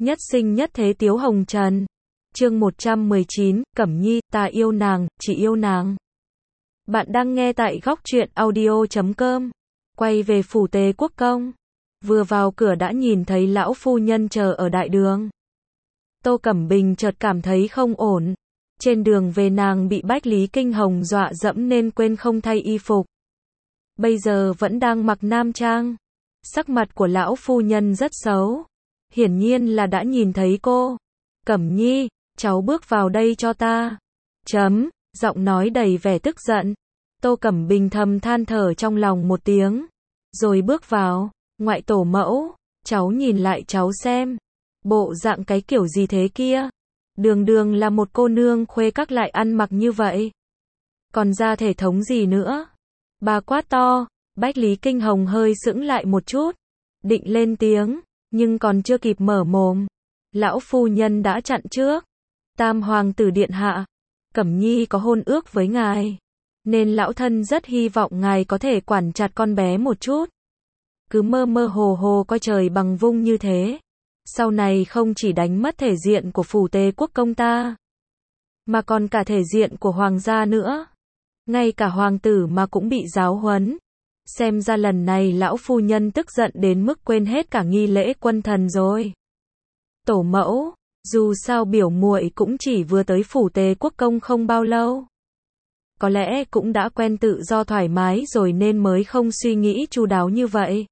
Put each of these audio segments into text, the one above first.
Nhất sinh nhất thế Tiếu Hồng Trần. Chương 119, Cẩm Nhi, ta yêu nàng, chỉ yêu nàng. Bạn đang nghe tại góc truyện audio.com. Quay về phủ Tế Quốc công. Vừa vào cửa đã nhìn thấy lão phu nhân chờ ở đại đường. Tô Cẩm Bình chợt cảm thấy không ổn. Trên đường về nàng bị Bách Lý Kinh Hồng dọa dẫm nên quên không thay y phục. Bây giờ vẫn đang mặc nam trang. Sắc mặt của lão phu nhân rất xấu. Hiển nhiên là đã nhìn thấy cô. Cẩm Nhi, cháu bước vào đây cho ta. Giọng nói đầy vẻ tức giận. Tô Cẩm Bình thầm than thở trong lòng một tiếng. Rồi bước vào. Ngoại tổ mẫu, cháu nhìn lại cháu xem. Bộ dạng cái kiểu gì thế kia? Đường đường là một cô nương khuê các lại ăn mặc như vậy. Còn ra thể thống gì nữa? Bà quát to. Bách Lý Kinh Hồng hơi sững lại một chút. Định lên tiếng, nhưng còn chưa kịp mở mồm. Lão phu nhân đã chặn trước. Tam hoàng tử điện hạ, Cẩm Nhi có hôn ước với ngài. Nên lão thân rất hy vọng ngài có thể quản chặt con bé một chút. Cứ mơ mơ hồ hồ coi trời bằng vung như thế. Sau này không chỉ đánh mất thể diện của phủ Tế Quốc công ta, mà còn cả thể diện của hoàng gia nữa. Ngay cả hoàng tử mà cũng bị giáo huấn. Xem ra lần này lão phu nhân tức giận đến mức quên hết cả nghi lễ quân thần rồi. Tổ mẫu, dù sao biểu muội cũng chỉ vừa tới phủ Tế Quốc công không bao lâu. Có lẽ cũng đã quen tự do thoải mái rồi nên mới không suy nghĩ chu đáo như vậy.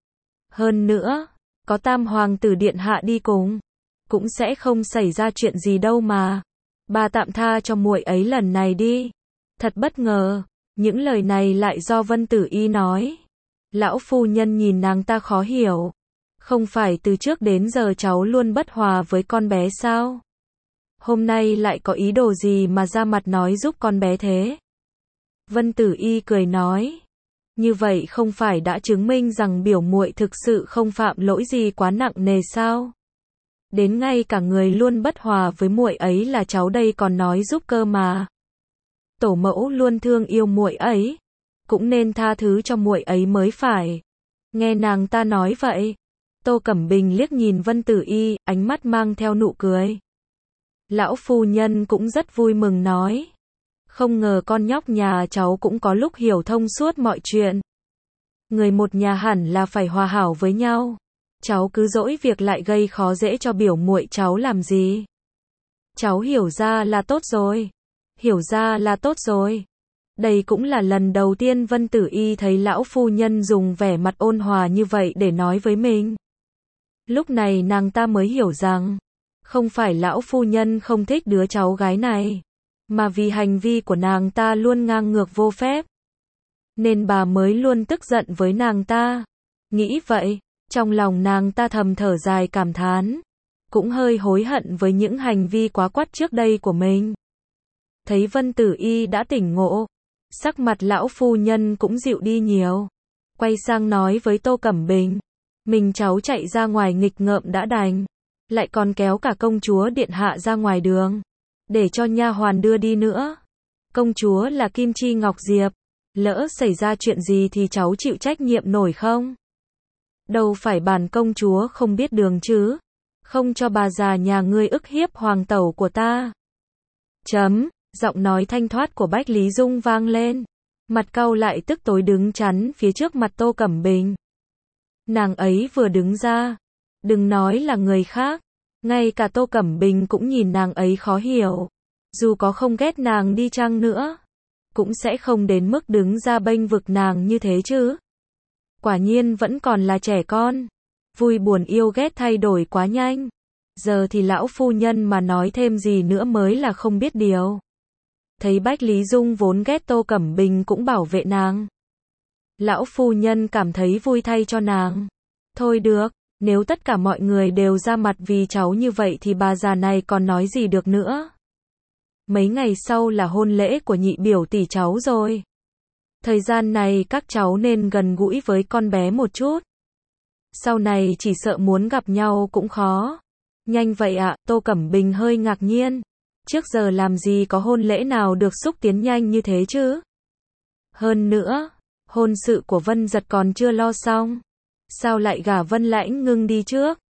Hơn nữa, có tam hoàng tử điện hạ đi cùng, cũng sẽ không xảy ra chuyện gì đâu mà. Bà tạm tha cho muội ấy lần này đi. Thật bất ngờ, những lời này lại do Vân Tử Y nói. Lão phu nhân nhìn nàng ta khó hiểu. Không phải từ trước đến giờ cháu luôn bất hòa với con bé sao? Hôm nay lại có ý đồ gì mà ra mặt nói giúp con bé thế? Vân Tử Y cười nói. Như vậy không phải đã chứng minh rằng biểu muội thực sự không phạm lỗi gì quá nặng nề sao? Đến ngay cả người luôn bất hòa với muội ấy là cháu đây còn nói giúp cơ mà. Tổ mẫu luôn thương yêu muội ấy, cũng nên tha thứ cho muội ấy mới phải. Nghe nàng ta nói vậy, Tô Cẩm Bình liếc nhìn Vân Tử Y, ánh mắt mang theo nụ cười. Lão phu nhân cũng rất vui mừng nói. Không ngờ con nhóc nhà cháu cũng có lúc hiểu thông suốt mọi chuyện. Người một nhà hẳn là phải hòa hảo với nhau. Cháu cứ dỗi việc lại gây khó dễ cho biểu muội cháu làm gì. Cháu hiểu ra là tốt rồi. Hiểu ra là tốt rồi. Đây cũng là lần đầu tiên Vân Tử Y thấy lão phu nhân dùng vẻ mặt ôn hòa như vậy để nói với mình. Lúc này nàng ta mới hiểu rằng, không phải lão phu nhân không thích đứa cháu gái này, mà vì hành vi của nàng ta luôn ngang ngược vô phép. Nên bà mới luôn tức giận với nàng ta. Nghĩ vậy, trong lòng nàng ta thầm thở dài cảm thán. Cũng hơi hối hận với những hành vi quá quắt trước đây của mình. Thấy Vân Tử Y đã tỉnh ngộ, sắc mặt lão phu nhân cũng dịu đi nhiều. Quay sang nói với Tô Cẩm Bình. Mình cháu chạy ra ngoài nghịch ngợm đã đành. Lại còn kéo cả công chúa điện hạ ra ngoài đường. Để cho nha hoàn đưa đi nữa. Công chúa là Kim Chi Ngọc Diệp. Lỡ xảy ra chuyện gì thì cháu chịu trách nhiệm nổi không? Đâu phải bản công chúa không biết đường chứ. Không cho bà già nhà ngươi ức hiếp hoàng tẩu của ta. Giọng nói thanh thoát của Bách Lý Dung vang lên. Mặt cau lại tức tối đứng chắn phía trước mặt Tô Cẩm Bình. Nàng ấy vừa đứng ra. Đừng nói là người khác. Ngay cả Tô Cẩm Bình cũng nhìn nàng ấy khó hiểu. Dù có không ghét nàng đi chăng nữa, cũng sẽ không đến mức đứng ra bênh vực nàng như thế chứ. Quả nhiên vẫn còn là trẻ con. Vui buồn yêu ghét thay đổi quá nhanh. Giờ thì lão phu nhân mà nói thêm gì nữa mới là không biết điều. Thấy Bách Lý Dung vốn ghét Tô Cẩm Bình cũng bảo vệ nàng. Lão phu nhân cảm thấy vui thay cho nàng. Thôi được, nếu tất cả mọi người đều ra mặt vì cháu như vậy thì bà già này còn nói gì được nữa. Mấy ngày sau là hôn lễ của nhị biểu tỷ cháu rồi. Thời gian này các cháu nên gần gũi với con bé một chút. Sau này chỉ sợ muốn gặp nhau cũng khó. Nhanh vậy ạ, Tô Cẩm Bình hơi ngạc nhiên. Trước giờ làm gì có hôn lễ nào được xúc tiến nhanh như thế chứ? Hơn nữa, hôn sự của Vân Giật còn chưa lo xong. Sao lại gả Vân Lãnh Ngưng đi trước?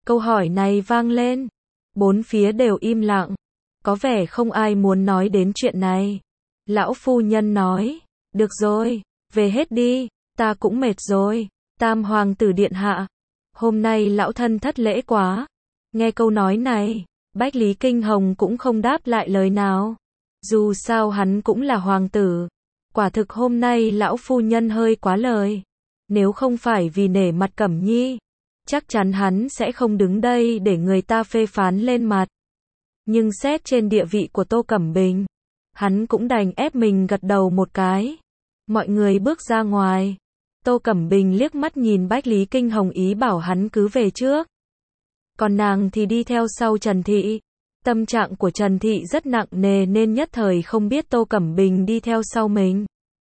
Câu hỏi này vang lên. Bốn phía đều im lặng. Có vẻ không ai muốn nói đến chuyện này. Lão phu nhân nói. Được rồi, về hết đi, ta cũng mệt rồi. Tam hoàng tử điện hạ. Hôm nay lão thân thất lễ quá. Nghe câu nói này, Bách Lý Kinh Hồng cũng không đáp lại lời nào. Dù sao hắn cũng là hoàng tử. Quả thực hôm nay lão phu nhân hơi quá lời. Nếu không phải vì nể mặt Cẩm Nhi, chắc chắn hắn sẽ không đứng đây để người ta phê phán lên mặt. Nhưng xét trên địa vị của Tô Cẩm Bình, hắn cũng đành ép mình gật đầu một cái. Mọi người bước ra ngoài. Tô Cẩm Bình liếc mắt nhìn Bách Lý Kinh Hồng ý bảo hắn cứ về trước. Còn nàng thì đi theo sau Trần Thị. Tâm trạng của Trần Thị rất nặng nề nên nhất thời không biết Tô Cẩm Bình đi theo sau mình.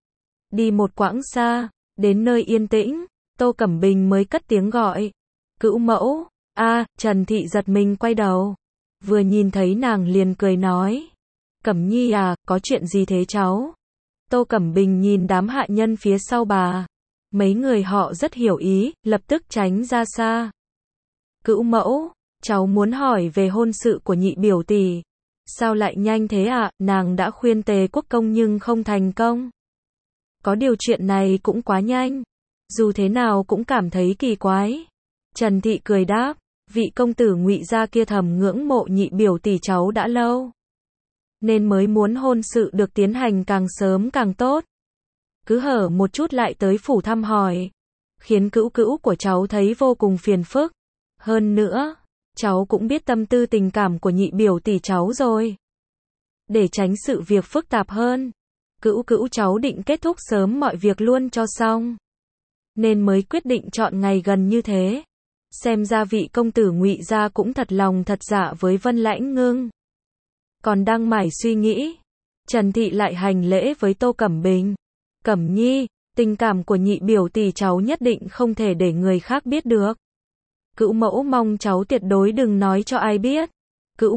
Đi một quãng xa, đến nơi yên tĩnh, Tô Cẩm Bình mới cất tiếng gọi. Cữu mẫu, Trần Thị giật mình quay đầu. Vừa nhìn thấy nàng liền cười nói. Cẩm Nhi à, có chuyện gì thế cháu? Tô Cẩm Bình nhìn đám hạ nhân phía sau bà. Mấy người họ rất hiểu ý, lập tức tránh ra xa. Cữu mẫu, cháu muốn hỏi về hôn sự của nhị biểu tỷ. Sao lại nhanh thế ạ? Nàng đã khuyên Tề Quốc Công nhưng không thành công. Có điều chuyện này cũng quá nhanh. Dù thế nào cũng cảm thấy kỳ quái. Trần Thị cười đáp, vị công tử Ngụy gia kia thầm ngưỡng mộ nhị biểu tỷ cháu đã lâu, nên mới muốn hôn sự được tiến hành càng sớm càng tốt. Cứ hở một chút lại tới phủ thăm hỏi, khiến cữu cữu của cháu thấy vô cùng phiền phức. Hơn nữa, cháu cũng biết tâm tư tình cảm của nhị biểu tỷ cháu rồi. Để tránh sự việc phức tạp hơn, cữu cữu cháu định kết thúc sớm mọi việc luôn cho xong, nên mới quyết định chọn ngày gần như thế. Xem ra vị công tử Ngụy gia cũng thật lòng thật dạ với Vân Lãnh Ngưng. Còn đang mải suy nghĩ, Trần Thị lại hành lễ với Tô Cẩm Bình. Cẩm Nhi, tình cảm của nhị biểu tỷ cháu nhất định không thể để người khác biết được. Cữu mẫu mong cháu tuyệt đối đừng nói cho ai biết. Cữu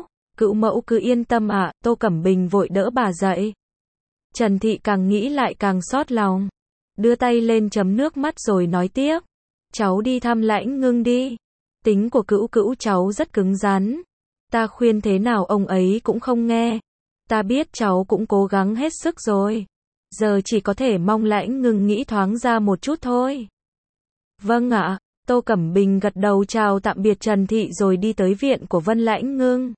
mẫu cứ yên tâm ạ. Tô Cẩm Bình vội đỡ bà dậy. Trần Thị càng nghĩ lại càng xót lòng, đưa tay lên chấm nước mắt rồi nói tiếp. Cháu đi thăm Lãnh Ngưng đi. Tính của cữu cữu cháu rất cứng rắn. Ta khuyên thế nào ông ấy cũng không nghe. Ta biết cháu cũng cố gắng hết sức rồi. Giờ chỉ có thể mong Lãnh Ngưng nghĩ thoáng ra một chút thôi. Vâng ạ. Tô Cẩm Bình gật đầu chào tạm biệt Trần Thị rồi đi tới viện của Vân Lãnh Ngưng.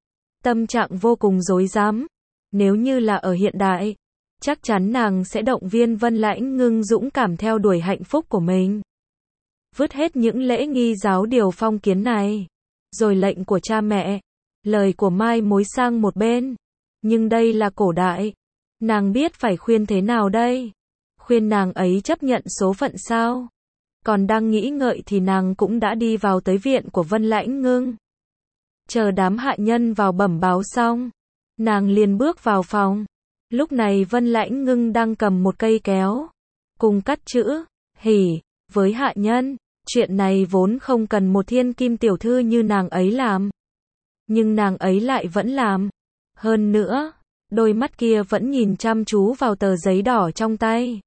Tâm trạng vô cùng rối rắm. Nếu như là ở hiện đại, chắc chắn nàng sẽ động viên Vân Lãnh Ngưng dũng cảm theo đuổi hạnh phúc của mình. Vứt hết những lễ nghi giáo điều phong kiến này, rồi lệnh của cha mẹ, lời của mai mối sang một bên. Nhưng đây là cổ đại, nàng biết phải khuyên thế nào đây? Khuyên nàng ấy chấp nhận số phận sao? Còn đang nghĩ ngợi thì nàng cũng đã đi vào tới viện của Vân Lãnh Ngưng. Chờ đám hạ nhân vào bẩm báo xong, nàng liền bước vào phòng. Lúc này Vân Lãnh Ngưng đang cầm một cây kéo, cùng cắt chữ hỉ với hạ nhân. Chuyện này vốn không cần một thiên kim tiểu thư như nàng ấy làm, nhưng nàng ấy lại vẫn làm. Hơn nữa, đôi mắt kia vẫn nhìn chăm chú vào tờ giấy đỏ trong tay.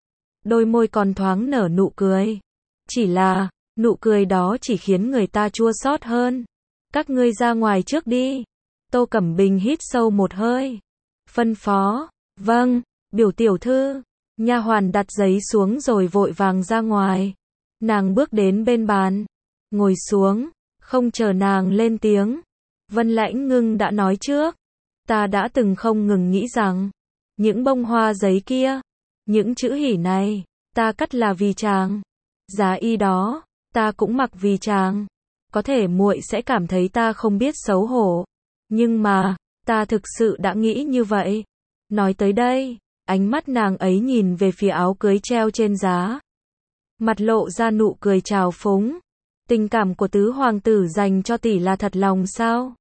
Đôi môi còn thoáng nở nụ cười. Chỉ là, nụ cười đó chỉ khiến người ta chua xót hơn. Các ngươi ra ngoài trước đi. Tô Cẩm Bình hít sâu một hơi, phân phó. Vâng, biểu tiểu thư. Nha hoàn đặt giấy xuống rồi vội vàng ra ngoài. Nàng bước đến bên bàn, ngồi xuống, không chờ nàng lên tiếng. Vân Lãnh Ngưng đã nói trước, ta đã từng không ngừng nghĩ rằng, những bông hoa giấy kia, những chữ hỉ này, ta cắt là vì chàng. Giá y đó, ta cũng mặc vì chàng. Có thể muội sẽ cảm thấy ta không biết xấu hổ, nhưng mà, ta thực sự đã nghĩ như vậy. Nói tới đây, ánh mắt nàng ấy nhìn về phía áo cưới treo trên giá. Mặt lộ ra nụ cười trào phúng. Tình cảm của tứ hoàng tử dành cho tỷ là thật lòng sao?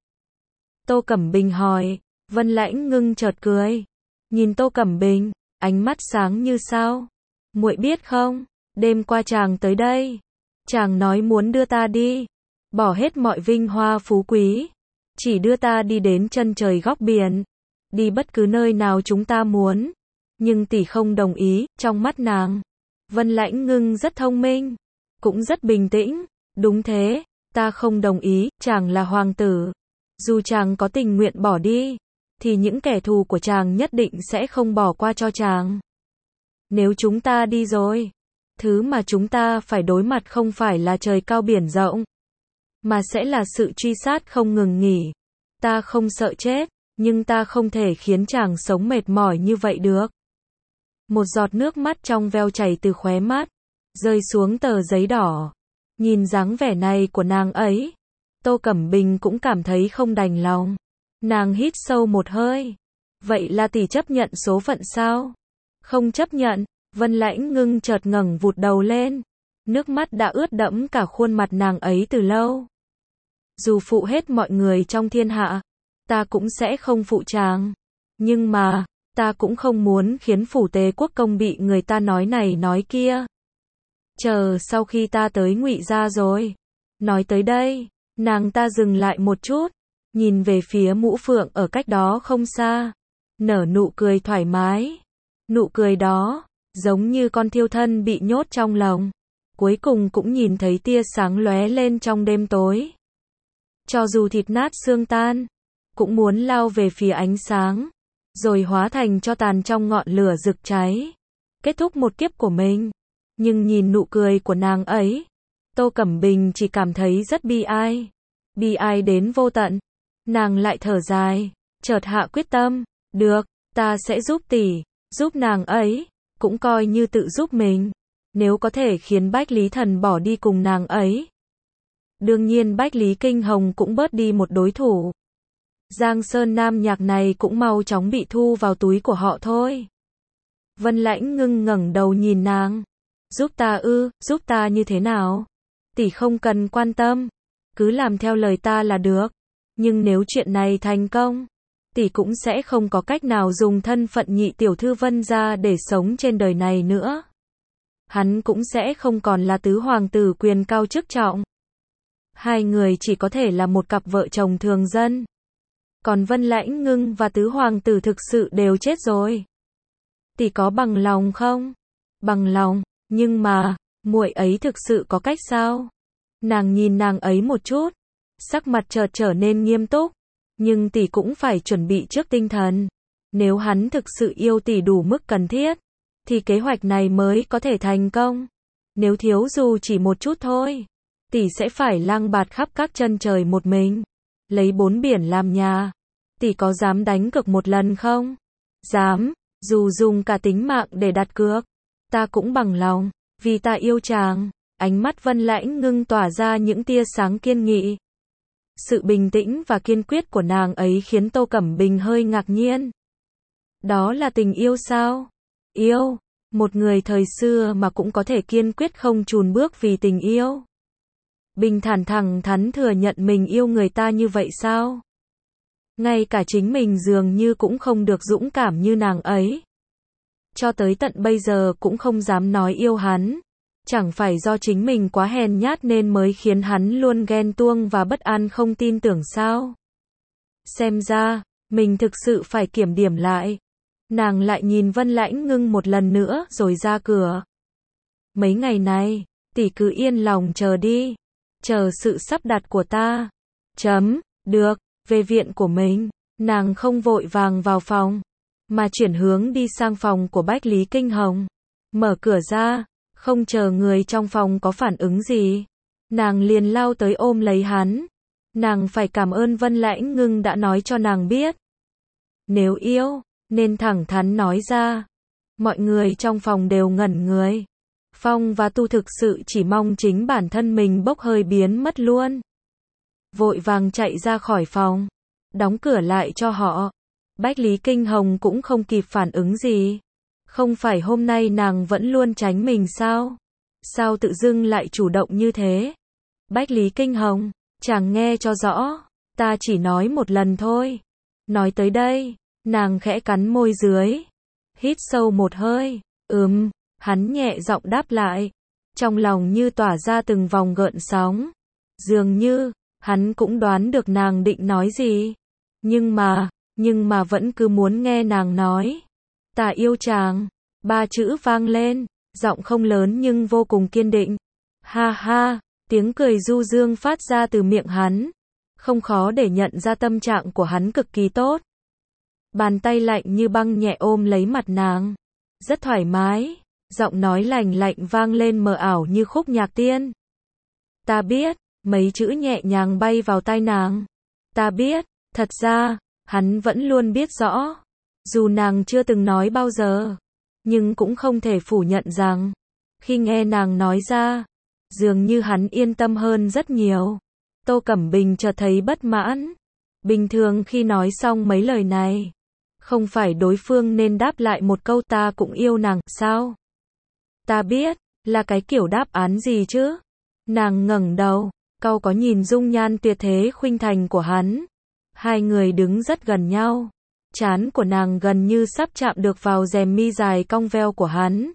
Tô Cẩm Bình hỏi. Vân Lãnh Ngưng chợt cười, nhìn Tô Cẩm Bình, ánh mắt sáng như sao. Muội biết không, đêm qua chàng tới đây, chàng nói muốn đưa ta đi, bỏ hết mọi vinh hoa phú quý, chỉ đưa ta đi đến chân trời góc biển, đi bất cứ nơi nào chúng ta muốn. Nhưng tỷ không đồng ý. Trong mắt nàng, Vân Lãnh Ngưng rất thông minh, cũng rất bình tĩnh. Đúng thế, ta không đồng ý, chàng là hoàng tử. Dù chàng có tình nguyện bỏ đi, thì những kẻ thù của chàng nhất định sẽ không bỏ qua cho chàng. Nếu chúng ta đi rồi, thứ mà chúng ta phải đối mặt không phải là trời cao biển rộng, mà sẽ là sự truy sát không ngừng nghỉ. Ta không sợ chết, nhưng ta không thể khiến chàng sống mệt mỏi như vậy được. Một giọt nước mắt trong veo chảy từ khóe mắt, rơi xuống tờ giấy đỏ. Nhìn dáng vẻ này của nàng ấy, Tô Cẩm Bình cũng cảm thấy không đành lòng. Nàng hít sâu một hơi. Vậy là tỷ chấp nhận số phận sao? Không chấp nhận. Vân Lãnh Ngưng chợt ngẩng vụt đầu lên. Nước mắt đã ướt đẫm cả khuôn mặt nàng ấy từ lâu. Dù phụ hết mọi người trong thiên hạ, ta cũng sẽ không phụ chàng. Nhưng mà, ta cũng không muốn khiến phủ Tế Quốc công bị người ta nói này nói kia. Chờ sau khi ta tới Ngụy gia rồi. Nói tới đây, nàng ta dừng lại một chút, nhìn về phía Mũ Phượng ở cách đó không xa, nở nụ cười thoải mái. Nụ cười đó, giống như con thiêu thân bị nhốt trong lồng, cuối cùng cũng nhìn thấy tia sáng lóe lên trong đêm tối. Cho dù thịt nát xương tan, cũng muốn lao về phía ánh sáng, rồi hóa thành tro tàn trong ngọn lửa rực cháy, kết thúc một kiếp của mình. Nhưng nhìn nụ cười của nàng ấy, Tô Cẩm Bình chỉ cảm thấy rất bi ai. Bi ai đến vô tận. Nàng lại thở dài, chợt hạ quyết tâm, được, ta sẽ giúp tỷ, giúp nàng ấy, cũng coi như tự giúp mình. Nếu có thể khiến Bách Lý Thần bỏ đi cùng nàng ấy, đương nhiên Bách Lý Kinh Hồng cũng bớt đi một đối thủ. Giang Sơn Nam Nhạc này cũng mau chóng bị thu vào túi của họ thôi. Vân Lãnh Ngưng ngẩng đầu nhìn nàng. Giúp ta ư, giúp ta như thế nào? Tỷ không cần quan tâm, cứ làm theo lời ta là được. Nhưng nếu chuyện này thành công, tỷ cũng sẽ không có cách nào dùng thân phận nhị tiểu thư Vân gia để sống trên đời này nữa. Hắn cũng sẽ không còn là tứ hoàng tử quyền cao chức trọng. Hai người chỉ có thể là một cặp vợ chồng thường dân. Còn Vân Lãnh Ngưng và tứ hoàng tử thực sự đều chết rồi. Tỷ có bằng lòng không? Bằng lòng, nhưng mà, muội ấy thực sự có cách sao? Nàng nhìn nàng ấy một chút, sắc mặt chợt trở nên nghiêm túc, nhưng tỷ cũng phải chuẩn bị trước tinh thần. Nếu hắn thực sự yêu tỷ đủ mức cần thiết, thì kế hoạch này mới có thể thành công. Nếu thiếu dù chỉ một chút thôi, tỷ sẽ phải lang bạt khắp các chân trời một mình, lấy 4 biển làm nhà. Tỷ có dám đánh cược một lần không? Dám, dù dùng cả tính mạng để đặt cược, ta cũng bằng lòng, vì ta yêu chàng. Ánh mắt Vân Lãnh Ngưng tỏa ra những tia sáng kiên nghị. Sự bình tĩnh và kiên quyết của nàng ấy khiến Tô Cẩm Bình hơi ngạc nhiên. Đó là tình yêu sao? Yêu, một người thời xưa mà cũng có thể kiên quyết không chùn bước vì tình yêu. Bình thản thẳng thắn thừa nhận mình yêu người ta như vậy sao? Ngay cả chính mình dường như cũng không được dũng cảm như nàng ấy. Cho tới tận bây giờ cũng không dám nói yêu hắn. Chẳng phải do chính mình quá hèn nhát nên mới khiến hắn luôn ghen tuông và bất an không tin tưởng sao? Xem ra, mình thực sự phải kiểm điểm lại. Nàng lại nhìn Vân Lãnh Ngưng một lần nữa rồi ra cửa. Mấy ngày này, tỷ cứ yên lòng chờ đi. Chờ sự sắp đặt của ta. Được, về viện của mình. Nàng không vội vàng vào phòng, mà chuyển hướng đi sang phòng của Bách Lý Kinh Hồng. Mở cửa ra, không chờ người trong phòng có phản ứng gì, nàng liền lao tới ôm lấy hắn. Nàng phải cảm ơn Vân Lãnh Ngưng đã nói cho nàng biết. Nếu yêu, nên thẳng thắn nói ra. Mọi người trong phòng đều ngẩn người. Phong và Tu thực sự chỉ mong chính bản thân mình bốc hơi biến mất luôn. Vội vàng chạy ra khỏi phòng, đóng cửa lại cho họ. Bách Lý Kinh Hồng cũng không kịp phản ứng gì. Không phải hôm nay nàng vẫn luôn tránh mình sao? Sao tự dưng lại chủ động như thế? Bách Lý Kinh Hồng, chàng nghe cho rõ, ta chỉ nói một lần thôi. Nói tới đây, nàng khẽ cắn môi dưới, hít sâu một hơi. Hắn nhẹ giọng đáp lại, trong lòng như tỏa ra từng vòng gợn sóng. Dường như, hắn cũng đoán được nàng định nói gì. Nhưng mà vẫn cứ muốn nghe nàng nói. Ta yêu chàng. 3 chữ vang lên, giọng không lớn nhưng vô cùng kiên định. Ha ha, Tiếng cười du dương phát ra từ miệng hắn. Không khó để nhận ra tâm trạng của hắn cực kỳ tốt. Bàn tay lạnh như băng nhẹ ôm lấy mặt nàng. Rất thoải mái. Giọng nói lành lạnh vang lên mờ ảo như khúc nhạc tiên. Ta biết, mấy chữ nhẹ nhàng bay vào tai nàng. Ta biết, thật ra, hắn vẫn luôn biết rõ. Dù nàng chưa từng nói bao giờ, nhưng cũng không thể phủ nhận rằng, khi nghe nàng nói ra, dường như hắn yên tâm hơn rất nhiều. Tô Cẩm Bình chợt thấy bất mãn. Bình thường khi nói xong mấy lời này, không phải đối phương nên đáp lại một câu ta cũng yêu nàng, sao? Ta biết, là cái kiểu đáp án gì chứ? Nàng ngẩng đầu, cau có nhìn dung nhan tuyệt thế khuynh thành của hắn. Hai người đứng rất gần nhau. Trán của nàng gần như sắp chạm được vào rèm mi dài cong veo của hắn.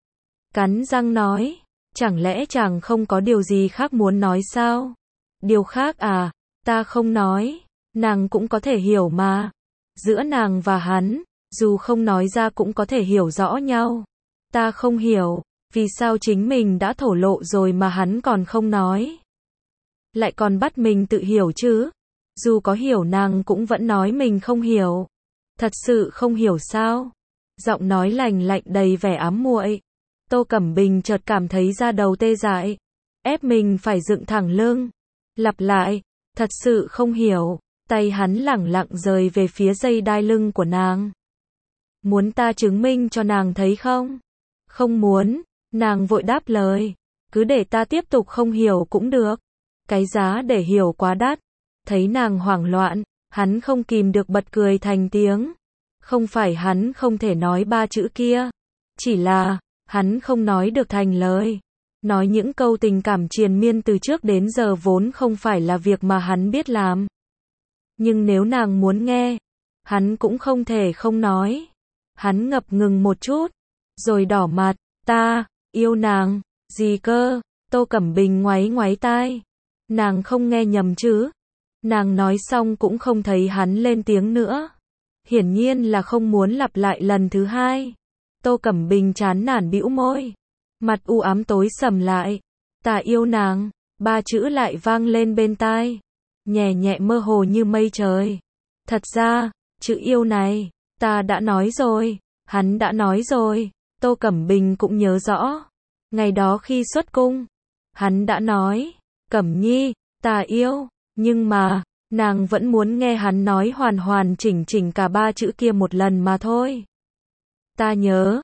Cắn răng nói, chẳng lẽ chàng không có điều gì khác muốn nói sao? Điều khác à? Ta không nói, nàng cũng có thể hiểu mà. Giữa nàng và hắn, dù không nói ra cũng có thể hiểu rõ nhau. Ta không hiểu, vì sao chính mình đã thổ lộ rồi mà hắn còn không nói. Lại còn bắt mình tự hiểu chứ? Dù có hiểu nàng cũng vẫn nói mình không hiểu. Thật sự không hiểu sao? Giọng nói lành lạnh đầy vẻ ám muội. Tô Cẩm Bình chợt cảm thấy da đầu tê dại. Ép mình phải dựng thẳng lưng. Lặp lại, thật sự không hiểu. Tay hắn lẳng lặng rời về phía dây đai lưng của nàng. Muốn ta chứng minh cho nàng thấy không? Không muốn, nàng vội đáp lời. Cứ để ta tiếp tục không hiểu cũng được. Cái giá để hiểu quá đắt. Thấy nàng hoảng loạn, hắn không kìm được bật cười thành tiếng. Không phải hắn không thể nói ba chữ kia. Chỉ là, hắn không nói được thành lời. Nói những câu tình cảm triền miên từ trước đến giờ vốn không phải là việc mà hắn biết làm. Nhưng nếu nàng muốn nghe, hắn cũng không thể không nói. Hắn ngập ngừng một chút, rồi đỏ mặt. Ta, yêu nàng, gì cơ? Tô Cẩm Bình ngoáy ngoáy tai. Nàng không nghe nhầm chứ? Nàng nói xong cũng không thấy hắn lên tiếng nữa. Hiển nhiên là không muốn lặp lại lần thứ hai. Tô Cẩm Bình chán nản bĩu môi. Mặt u ám tối sầm lại. Ta yêu nàng. Ba chữ lại vang lên bên tai. Nhẹ nhẹ mơ hồ như mây trời. Thật ra, chữ yêu này, ta đã nói rồi. Hắn đã nói rồi. Tô Cẩm Bình cũng nhớ rõ. Ngày đó khi xuất cung, hắn đã nói. Cẩm Nhi, ta yêu. Nhưng mà, nàng vẫn muốn nghe hắn nói hoàn hoàn chỉnh chỉnh cả ba chữ kia một lần mà thôi. Ta nhớ,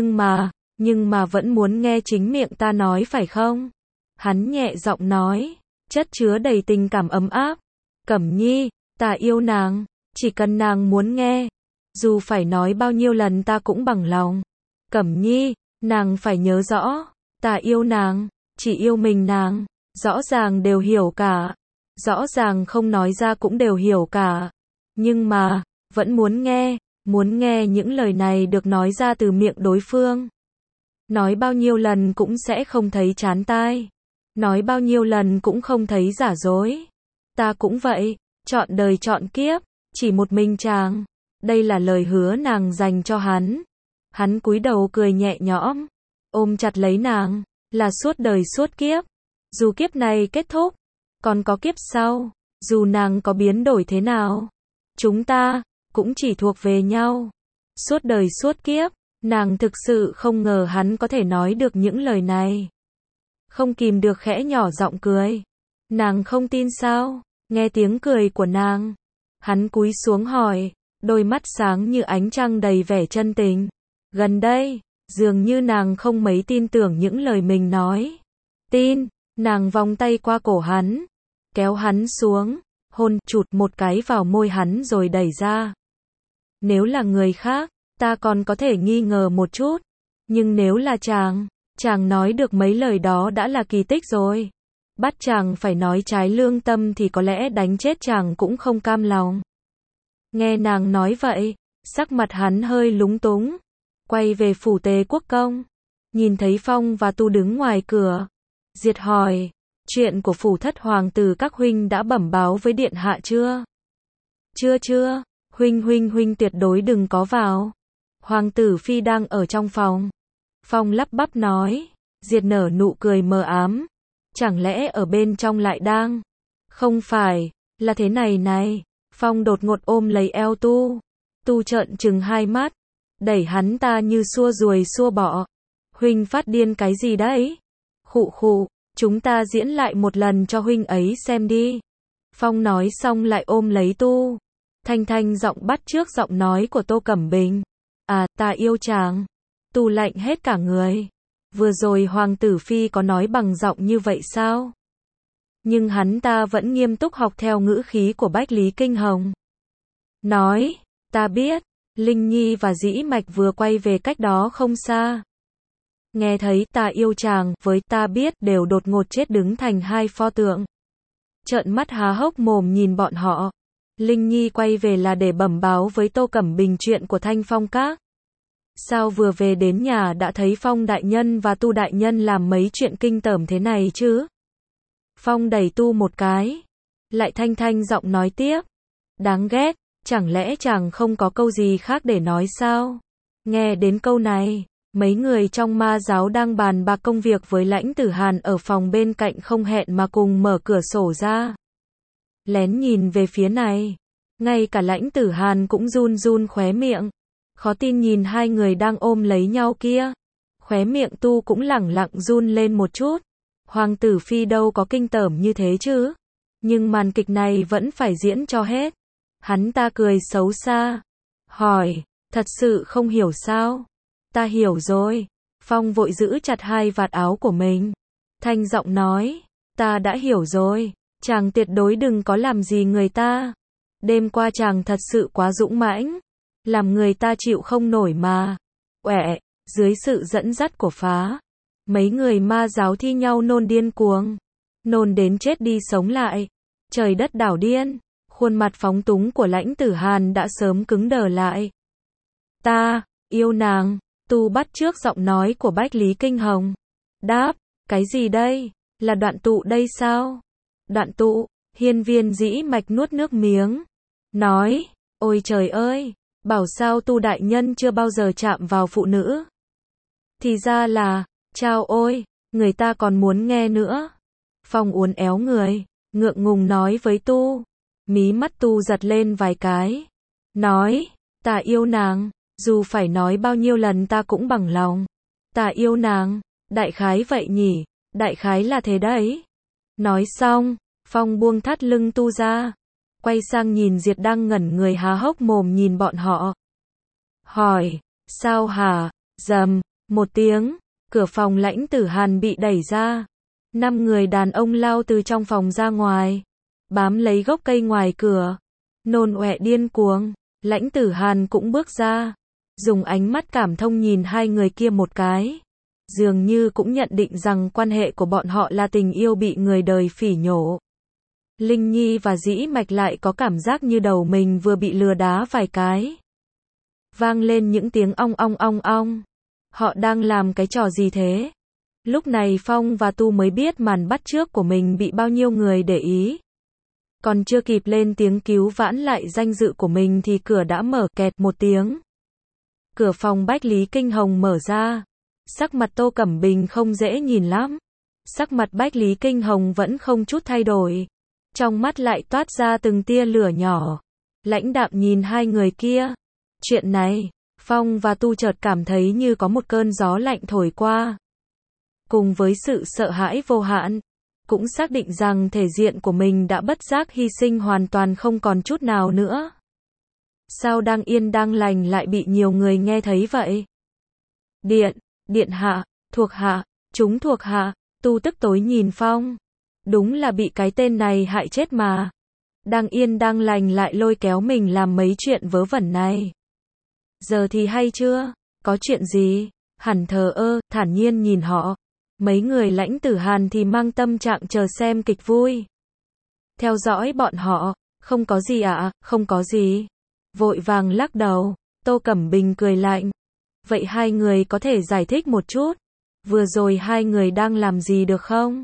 nhưng mà vẫn muốn nghe chính miệng ta nói phải không? Hắn nhẹ giọng nói, chất chứa đầy tình cảm ấm áp. Cẩm Nhi, ta yêu nàng, chỉ cần nàng muốn nghe. Dù phải nói bao nhiêu lần ta cũng bằng lòng. Cẩm Nhi, nàng phải nhớ rõ, ta yêu nàng, chỉ yêu mình nàng, rõ ràng đều hiểu cả. Rõ ràng không nói ra cũng đều hiểu cả. Nhưng mà, vẫn muốn nghe những lời này được nói ra từ miệng đối phương. Nói bao nhiêu lần cũng sẽ không thấy chán tai. Nói bao nhiêu lần cũng không thấy giả dối. Ta cũng vậy, chọn đời chọn kiếp, chỉ một mình chàng. Đây là lời hứa nàng dành cho hắn. Hắn cúi đầu cười nhẹ nhõm, ôm chặt lấy nàng, là suốt đời suốt kiếp. Dù kiếp này kết thúc, còn có kiếp sau, dù nàng có biến đổi thế nào, chúng ta cũng chỉ thuộc về nhau. Suốt đời suốt kiếp, nàng thực sự không ngờ hắn có thể nói được những lời này. Không kìm được khẽ nhỏ giọng cười. Nàng không tin sao? Nghe tiếng cười của nàng, hắn cúi xuống hỏi, đôi mắt sáng như ánh trăng đầy vẻ chân tình. Gần đây, dường như nàng không mấy tin tưởng những lời mình nói. Tin. Nàng vòng tay qua cổ hắn, kéo hắn xuống, hôn chụt một cái vào môi hắn rồi đẩy ra. Nếu là người khác, ta còn có thể nghi ngờ một chút. Nhưng nếu là chàng nói được mấy lời đó đã là kỳ tích rồi. Bắt chàng phải nói trái lương tâm thì có lẽ đánh chết chàng cũng không cam lòng. Nghe nàng nói vậy, sắc mặt hắn hơi lúng túng. Quay về phủ Tề Quốc Công, nhìn thấy Phong và Tu đứng ngoài cửa. Diệt hỏi, chuyện của phủ thất hoàng tử các huynh đã bẩm báo với điện hạ chưa? Chưa, huynh tuyệt đối đừng có vào. Hoàng tử phi đang ở trong phòng. Phong lắp bắp nói. Diệt nở nụ cười mờ ám. chẳng lẽ ở bên trong lại đang? Không phải, là thế này này. Phong đột ngột ôm lấy eo Tu. Tu trợn trừng hai mắt, đẩy hắn ta như xua ruồi xua bọ. Huynh phát điên cái gì đấy? Khụ khụ, chúng ta diễn lại một lần cho huynh ấy xem đi. Phong nói xong lại ôm lấy Tu. Thanh Thanh giọng bắt chước giọng nói của Tô Cẩm Bình. À, ta yêu chàng. Tu lạnh hết cả người. Vừa rồi Hoàng tử Phi có nói bằng giọng như vậy sao? Nhưng hắn ta vẫn nghiêm túc học theo ngữ khí của Bách Lý Kinh Hồng. Nói, ta biết. Linh Nhi và Dĩ Mạch vừa quay về cách đó không xa. Nghe thấy ta yêu chàng với ta biết đều đột ngột chết đứng thành hai pho tượng. Trợn mắt há hốc mồm nhìn bọn họ. Linh Nhi quay về là để bẩm báo với Tô Cẩm Bình chuyện của Thanh Phong Các. Sao vừa về đến nhà đã thấy Phong đại nhân và Tu đại nhân làm mấy chuyện kinh tởm thế này chứ? Phong đẩy Tu một cái. Lại Thanh Thanh giọng nói tiếp. Đáng ghét, chẳng lẽ chàng không có câu gì khác để nói sao? Nghe đến câu này, mấy người trong Ma giáo đang bàn bạc công việc với Lãnh Tử Hàn ở phòng bên cạnh không hẹn mà cùng mở cửa sổ ra. Lén nhìn về phía này. Ngay cả Lãnh Tử Hàn cũng run run khóe miệng. Khó tin nhìn hai người đang ôm lấy nhau kia. Khóe miệng Tu cũng lẳng lặng run lên một chút. Hoàng tử Phi đâu có kinh tởm như thế chứ. Nhưng màn kịch này vẫn phải diễn cho hết. Hắn ta cười xấu xa. Hỏi, thật sự không hiểu sao? Ta hiểu rồi. Phong vội giữ chặt hai vạt áo của mình. Thanh giọng nói, ta đã hiểu rồi. Chàng tuyệt đối đừng có làm gì người ta. Đêm qua chàng thật sự quá dũng mãnh. Làm người ta chịu không nổi mà. Uệ, dưới sự dẫn dắt của Phá. Mấy người Ma giáo thi nhau nôn điên cuồng. Nôn đến chết đi sống lại. Trời đất đảo điên. Khuôn mặt phóng túng của Lãnh Tử Hàn đã sớm cứng đờ lại. Ta, yêu nàng. Tu bắt chước giọng nói của Bách Lý Kinh Hồng. Đáp, cái gì đây? Là Đoạn Tụ đây sao? Đoạn Tụ, Hiên Viên Dĩ Mạch nuốt nước miếng. Nói, ôi trời ơi, bảo sao Tu đại nhân chưa bao giờ chạm vào phụ nữ. Thì ra là, chao ôi, người ta còn muốn nghe nữa. Phong uốn éo người, ngượng ngùng nói với Tu. Mí mắt Tu giật lên vài cái. Nói, ta yêu nàng, dù phải nói bao nhiêu lần ta cũng bằng lòng. Ta yêu nàng, đại khái vậy nhỉ, đại khái là thế đấy. Nói xong, Phong buông thắt lưng Tu ra. Quay sang nhìn Diệt đang ngẩn người há hốc mồm nhìn bọn họ. Hỏi, sao hả? Rầm, một tiếng, cửa phòng Lãnh Tử Hàn bị đẩy ra. 5 người đàn ông lao từ trong phòng ra ngoài. Bám lấy gốc cây ngoài cửa. Nôn ọe điên cuồng. Lãnh Tử Hàn cũng bước ra. Dùng ánh mắt cảm thông nhìn hai người kia một cái. Dường như cũng nhận định rằng quan hệ của bọn họ là tình yêu bị người đời phỉ nhổ. Linh Nhi và Dĩ Mạch lại có cảm giác như đầu mình vừa bị lừa đá vài cái. Vang lên những tiếng ong ong ong ong. Họ đang làm cái trò gì thế? Lúc này Phong và Tu mới biết màn bắt chước của mình bị bao nhiêu người để ý. Còn chưa kịp lên tiếng cứu vãn lại danh dự của mình thì cửa đã mở kẹt một tiếng. Cửa phòng Bách Lý Kinh Hồng mở ra. Sắc mặt Tô Cẩm Bình không dễ nhìn lắm. Sắc mặt Bách Lý Kinh Hồng vẫn không chút thay đổi. Trong mắt lại toát ra từng tia lửa nhỏ. Lãnh đạm nhìn hai người kia. Chuyện này, Phong và Tu chợt cảm thấy như có một cơn gió lạnh thổi qua. Cùng với sự sợ hãi vô hạn, cũng xác định rằng thể diện của mình đã bất giác hy sinh hoàn toàn không còn chút nào nữa. Sao đang yên đang lành lại bị nhiều người nghe thấy vậy? Điện hạ, thuộc hạ, chúng thuộc hạ. Tu tức tối nhìn Phong. Đúng là bị cái tên này hại chết mà. Đang yên đang lành lại lôi kéo mình làm mấy chuyện vớ vẩn này. Giờ thì hay chưa? Có chuyện gì? Hẳn thờ ơ, thản nhiên nhìn họ. Mấy người Lãnh Tử Hàn thì mang tâm trạng chờ xem kịch vui. Theo dõi bọn họ. Không có gì ạ, không có gì. Vội vàng lắc đầu. Tô Cẩm Bình cười lạnh. Vậy hai người có thể giải thích một chút. Vừa rồi hai người đang làm gì được không?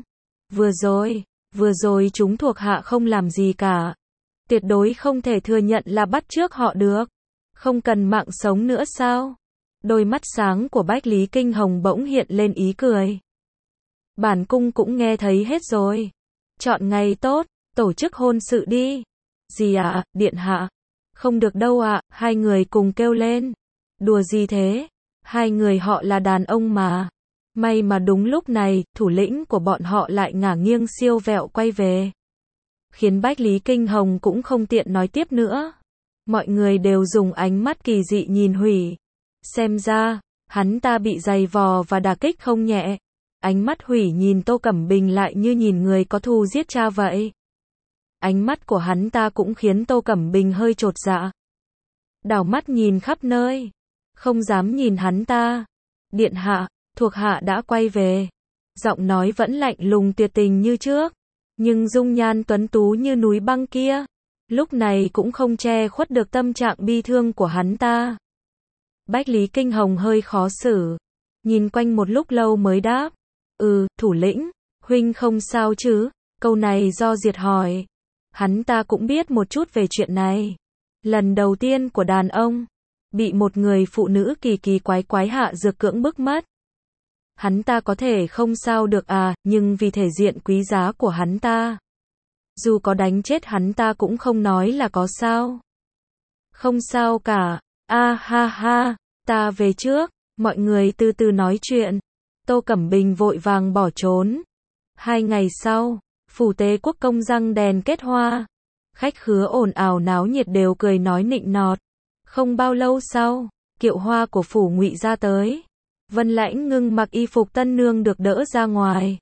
Vừa rồi chúng thuộc hạ không làm gì cả. Tuyệt đối không thể thừa nhận là bắt chước họ được. Không cần mạng sống nữa sao? Đôi mắt sáng của Bách Lý Kinh Hồng bỗng hiện lên ý cười. Bản cung cũng nghe thấy hết rồi. Chọn ngày tốt, tổ chức hôn sự đi. Gì ạ, điện hạ? Không được đâu ạ, hai người cùng kêu lên. Đùa gì thế? Hai người họ là đàn ông mà. May mà đúng lúc này, thủ lĩnh của bọn họ lại ngả nghiêng siêu vẹo quay về. Khiến Bách Lý Kinh Hồng cũng không tiện nói tiếp nữa. Mọi người đều dùng ánh mắt kỳ dị nhìn Hủy. Xem ra, hắn ta bị giày vò và đả kích không nhẹ. Ánh mắt Hủy nhìn Tô Cẩm Bình lại như nhìn người có thù giết cha vậy. Ánh mắt của hắn ta cũng khiến Tô Cẩm Bình hơi chột dạ. Đảo mắt nhìn khắp nơi. Không dám nhìn hắn ta. Điện hạ, thuộc hạ đã quay về. Giọng nói vẫn lạnh lùng tuyệt tình như trước. Nhưng dung nhan tuấn tú như núi băng kia. Lúc này cũng không che khuất được tâm trạng bi thương của hắn ta. Bách Lý Kinh Hồng hơi khó xử. Nhìn quanh một lúc lâu mới đáp. Thủ lĩnh, huynh không sao chứ? Câu này do Diệt hỏi. Hắn ta cũng biết một chút về chuyện này. Lần đầu tiên của đàn ông, bị một người phụ nữ kỳ kỳ quái quái hạ dược cưỡng bức mất. Hắn ta có thể không sao được à, nhưng vì thể diện quý giá của hắn ta. Dù có đánh chết hắn ta cũng không nói là có sao. Không sao cả, ha ha, ta về trước, mọi người từ từ nói chuyện. Tô Cẩm Bình vội vàng bỏ trốn. 2 ngày sau, phủ Tế Quốc công răng đèn kết hoa. Khách khứa ồn ào náo nhiệt đều cười nói nịnh nọt. Không bao lâu sau, kiệu hoa của phủ Ngụy ra tới. Vân Lãnh Ngưng mặc y phục tân nương được đỡ ra ngoài.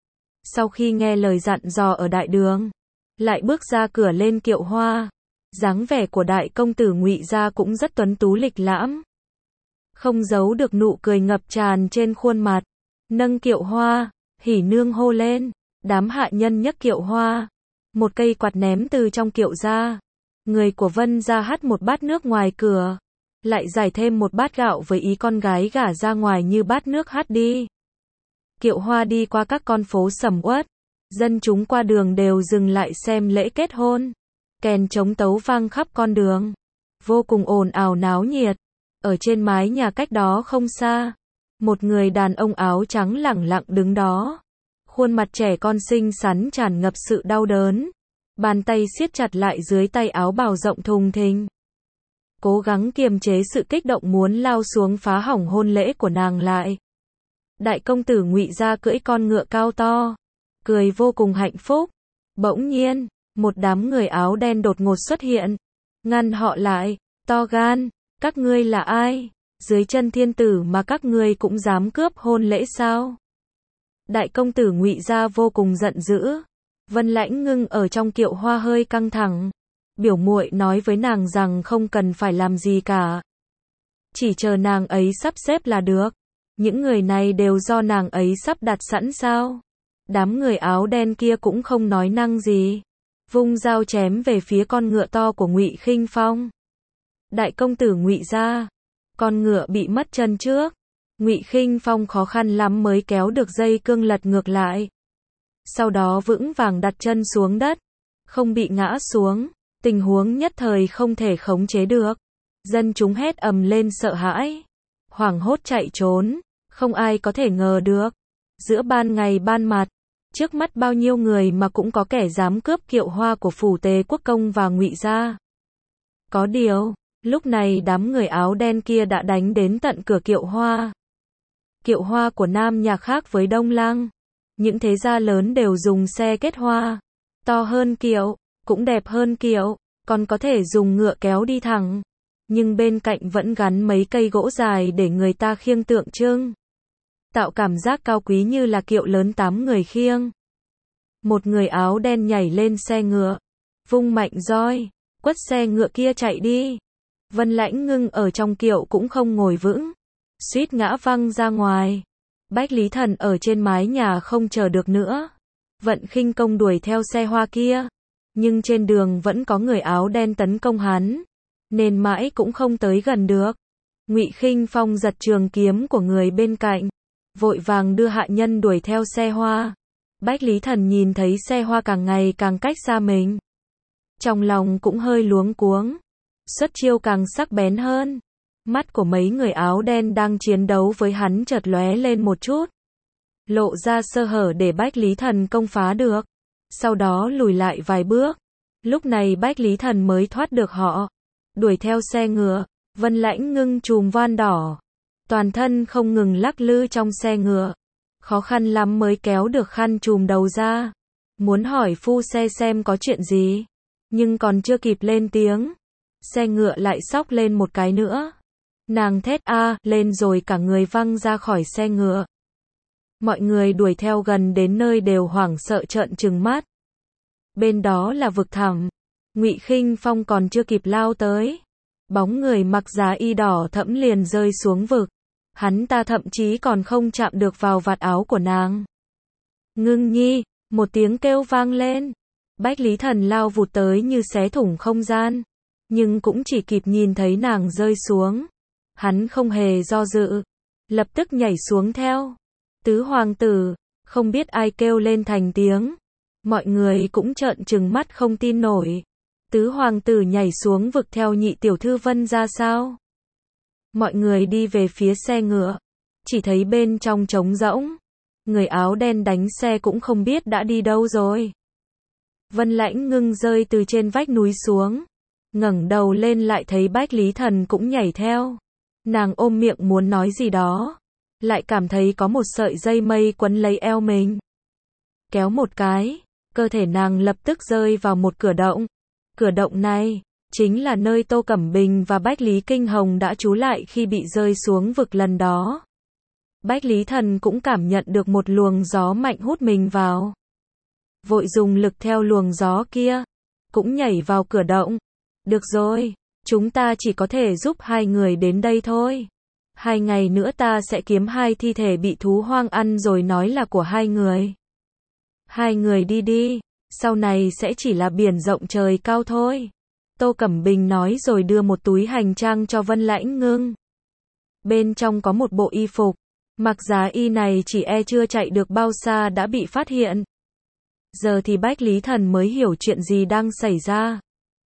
Sau khi nghe lời dặn dò ở đại đường, lại bước ra cửa lên kiệu hoa. Dáng vẻ của đại công tử Ngụy gia cũng rất tuấn tú lịch lãm. Không giấu được nụ cười ngập tràn trên khuôn mặt. Nâng kiệu hoa, hỉ nương hô lên. Đám hạ nhân nhấc kiệu hoa. Một cây quạt ném từ trong kiệu ra. Người của Vân gia hắt một bát nước ngoài cửa. Lại giải thêm một bát gạo với ý con gái gả ra ngoài như bát nước hắt đi. Kiệu hoa đi qua các con phố sầm uất. Dân chúng qua đường đều dừng lại xem lễ kết hôn. Kèn trống tấu vang khắp con đường. Vô cùng ồn ào náo nhiệt. Ở trên mái nhà cách đó không xa. Một người đàn ông áo trắng lẳng lặng đứng đó. Khuôn mặt trẻ con xinh xắn tràn ngập sự đau đớn. Bàn tay siết chặt lại dưới tay áo bào rộng thùng thình. Cố gắng kiềm chế sự kích động muốn lao xuống phá hỏng hôn lễ của nàng lại. Đại công tử Ngụy gia cưỡi con ngựa cao to. Cười vô cùng hạnh phúc. Bỗng nhiên, một đám người áo đen đột ngột xuất hiện. Ngăn họ lại, to gan, các ngươi là ai? Dưới chân thiên tử mà các ngươi cũng dám cướp hôn lễ sao? Đại công tử Ngụy gia vô cùng giận dữ. Vân Lãnh Ngưng ở trong kiệu hoa hơi căng thẳng. Biểu muội nói với nàng rằng không cần phải làm gì cả. Chỉ chờ nàng ấy sắp xếp là được. Những người này đều do nàng ấy sắp đặt sẵn sao? Đám người áo đen kia cũng không nói năng gì. Vung dao chém về phía con ngựa to của Ngụy Khinh Phong. Đại công tử Ngụy gia. Con ngựa bị mất chân trước. Ngụy Khinh Phong khó khăn lắm mới kéo được dây cương lật ngược lại. Sau đó vững vàng đặt chân xuống đất. Không bị ngã xuống. Tình huống nhất thời không thể khống chế được. Dân chúng hét ầm lên sợ hãi. Hoảng hốt chạy trốn. Không ai có thể ngờ được. Giữa ban ngày ban mặt. Trước mắt bao nhiêu người mà cũng có kẻ dám cướp kiệu hoa của phủ Tế Quốc công và Ngụy gia. Có điều, lúc này đám người áo đen kia đã đánh đến tận cửa kiệu hoa. Kiệu hoa của Nam nhà khác với Đông Lăng. Những thế gia lớn đều dùng xe kết hoa. To hơn kiệu, cũng đẹp hơn kiệu, còn có thể dùng ngựa kéo đi thẳng. Nhưng bên cạnh vẫn gắn mấy cây gỗ dài để người ta khiêng tượng trưng. Tạo cảm giác cao quý như là kiệu lớn 8 người khiêng. Một người áo đen nhảy lên xe ngựa. Vung mạnh roi. Quất xe ngựa kia chạy đi. Vân Lãnh Ngưng ở trong kiệu cũng không ngồi vững. Suýt ngã văng ra ngoài. Bách Lý Thần ở trên mái nhà không chờ được nữa. Vận khinh công đuổi theo xe hoa kia. Nhưng trên đường vẫn có người áo đen tấn công hắn. Nên mãi cũng không tới gần được. Ngụy Khinh Phong giật trường kiếm của người bên cạnh. Vội vàng đưa hạ nhân đuổi theo xe hoa. Bách Lý Thần nhìn thấy xe hoa càng ngày càng cách xa mình. Trong lòng cũng hơi luống cuống. Xuất chiêu càng sắc bén hơn. Mắt của mấy người áo đen đang chiến đấu với hắn chợt lóe lên một chút. lộ ra sơ hở để Bách Lý Thần công phá được. Sau đó lùi lại vài bước. Lúc này Bách Lý Thần mới thoát được họ. Đuổi theo xe ngựa, Vân Lãnh Ngưng chùm voan đỏ. Toàn thân không ngừng lắc lư trong xe ngựa. Khó khăn lắm mới kéo được khăn chùm đầu ra. Muốn hỏi phu xe xem có chuyện gì. Nhưng còn chưa kịp lên tiếng. Xe ngựa lại xóc lên một cái nữa. Nàng thét a lên rồi cả người văng ra khỏi xe ngựa. Mọi người đuổi theo gần đến nơi đều hoảng sợ trợn trừng mắt. Bên đó là vực thẳm. Ngụy Khinh Phong còn chưa kịp lao tới. Bóng người mặc giá y đỏ thẫm liền rơi xuống vực. Hắn ta thậm chí còn không chạm được vào vạt áo của nàng. Ngưng nhi, một tiếng kêu vang lên. Bách Lý Thần lao vụt tới như xé thủng không gian. Nhưng cũng chỉ kịp nhìn thấy nàng rơi xuống. Hắn không hề do dự. Lập tức nhảy xuống theo. Tứ hoàng tử, không biết ai kêu lên thành tiếng. Mọi người cũng trợn trừng mắt không tin nổi. Tứ hoàng tử nhảy xuống vực theo nhị tiểu thư Vân ra sao? Mọi người đi về phía xe ngựa. Chỉ thấy bên trong trống rỗng. Người áo đen đánh xe cũng không biết đã đi đâu rồi. Vân Lãnh Ngưng rơi từ trên vách núi xuống. Ngẩng đầu lên lại thấy Bách Lý Thần cũng nhảy theo. Nàng ôm miệng muốn nói gì đó. Lại cảm thấy có một sợi dây mây quấn lấy eo mình. Kéo một cái, cơ thể nàng lập tức rơi vào một cửa động. Cửa động này, chính là nơi Tô Cẩm Bình và Bách Lý Kinh Hồng đã trú lại khi bị rơi xuống vực lần đó. Bách Lý Thần cũng cảm nhận được một luồng gió mạnh hút mình vào. Vội dùng lực theo luồng gió kia, cũng nhảy vào cửa động. Được rồi, chúng ta chỉ có thể giúp hai người đến đây thôi. 2 ngày nữa ta sẽ kiếm 2 thi thể bị thú hoang ăn rồi nói là của hai người. Hai người đi đi, sau này sẽ chỉ là biển rộng trời cao thôi. Tô Cẩm Bình nói rồi đưa một túi hành trang cho Vân Lãnh Ngưng. Bên trong có một bộ y phục. Mặc giá y này chỉ e chưa chạy được bao xa đã bị phát hiện. Giờ thì Bách Lý Thần mới hiểu chuyện gì đang xảy ra.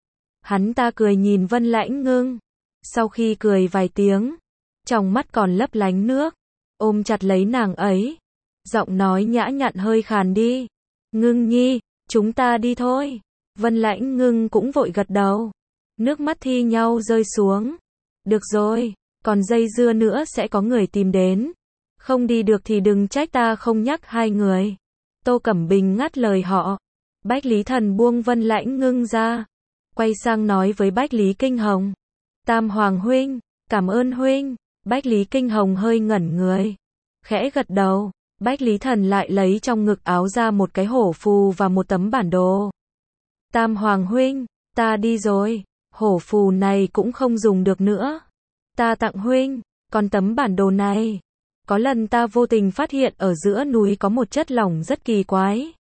Hắn ta cười nhìn Vân Lãnh Ngưng. Sau khi cười vài tiếng, trong mắt còn lấp lánh nước, ôm chặt lấy nàng ấy. Giọng nói nhã nhặn hơi khàn đi. Ngưng nhi, chúng ta đi thôi. Vân Lãnh Ngưng cũng vội gật đầu. Nước mắt thi nhau rơi xuống. Được rồi, còn dây dưa nữa sẽ có người tìm đến. Không đi được thì đừng trách ta không nhắc hai người. Tô Cẩm Bình ngắt lời họ. Bách Lý Thần buông Vân Lãnh Ngưng ra. Quay sang nói với Bách Lý Kinh Hồng. Tam Hoàng huynh, cảm ơn huynh. Bách Lý Kinh Hồng hơi ngẩn người. Khẽ gật đầu. Bách Lý Thần lại lấy trong ngực áo ra một cái hổ phù và một tấm bản đồ. Tam Hoàng huynh, ta đi rồi. Hổ phù này cũng không dùng được nữa. Ta tặng huynh, còn tấm bản đồ này. Có lần ta vô tình phát hiện ở giữa núi có một chất lỏng rất kỳ quái.